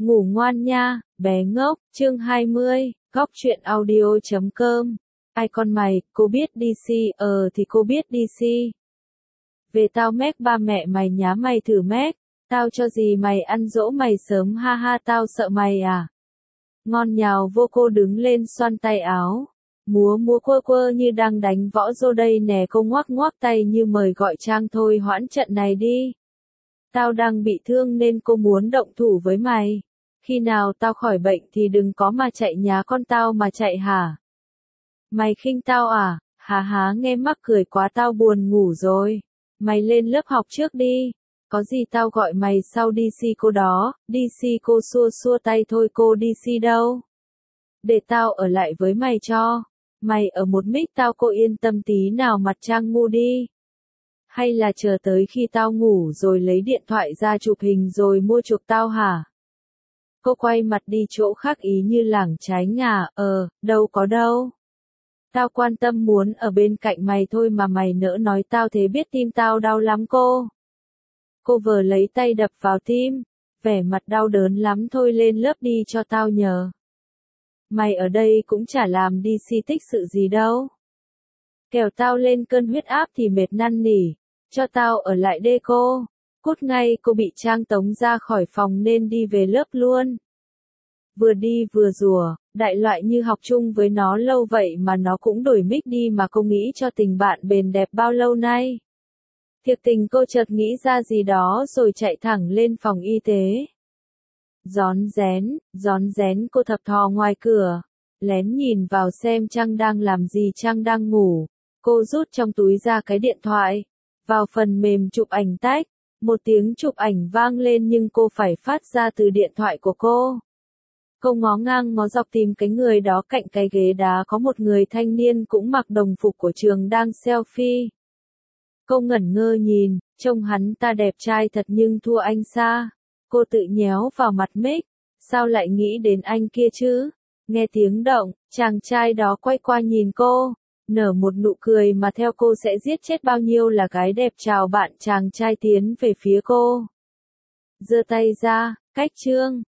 Ngủ ngoan nha, bé ngốc, chương 20, góc truyện audio.com. Ai con mày, cô biết DC, thì cô biết DC. Về tao mét ba mẹ mày nhá mày thử mét, tao cho gì mày ăn dỗ mày sớm ha ha tao sợ mày à. Ngon nhào vô cô đứng lên xoăn tay áo. Múa múa quơ quơ như đang đánh võ rô đây nè cô ngoác ngoác tay như mời gọi Trang thôi hoãn trận này đi. Tao đang bị thương nên cô muốn động thủ với mày. Khi nào tao khỏi bệnh thì đừng có mà chạy nhá con tao mà chạy hả? Mày khinh tao à? Hà há nghe mắc cười quá tao buồn ngủ rồi. Mày lên lớp học trước đi. Có gì tao gọi mày sau DC cô đó, DC cô xua xua tay thôi cô DC đâu. Để tao ở lại với mày cho. Mày ở một mình tao cô yên tâm tí nào mặt Trang ngu đi. Hay là chờ tới khi tao ngủ rồi lấy điện thoại ra chụp hình rồi mua chuộc tao hả? Cô quay mặt đi chỗ khác ý như lảng tránh à, đâu có đâu. Tao quan tâm muốn ở bên cạnh mày thôi mà mày nỡ nói tao thế biết tim tao đau lắm cô. Cô vờ lấy tay đập vào tim, vẻ mặt đau đớn lắm thôi lên lớp đi cho tao nhờ. Mày ở đây cũng chả làm đi si tích sự gì đâu. Kẻo tao lên cơn huyết áp thì mệt năn nỉ, cho tao ở lại đê cô. Cút ngay cô bị Trang tống ra khỏi phòng nên đi về lớp luôn. Vừa đi vừa rủa, đại loại như học chung với nó lâu vậy mà nó cũng đổi mic đi mà cô nghĩ cho tình bạn bền đẹp bao lâu nay. Thiệt tình cô chợt nghĩ ra gì đó rồi chạy thẳng lên phòng y tế. Rón rén cô thập thò ngoài cửa, lén nhìn vào xem Trang đang làm gì Trang đang ngủ. Cô rút trong túi ra cái điện thoại, vào phần mềm chụp ảnh tách, một tiếng chụp ảnh vang lên nhưng cô phải phát ra từ điện thoại của cô. Cô ngó ngang ngó dọc tìm cái người đó cạnh cái ghế đá có một người thanh niên cũng mặc đồng phục của trường đang selfie. Cô ngẩn ngơ nhìn, trông hắn ta đẹp trai thật nhưng thua anh xa. Cô tự nhéo vào mặt mic, sao lại nghĩ đến anh kia chứ? Nghe tiếng động, chàng trai đó quay qua nhìn cô, nở một nụ cười mà theo cô sẽ giết chết bao nhiêu là gái đẹp chào bạn chàng trai tiến về phía cô. Giơ tay ra, cách chương.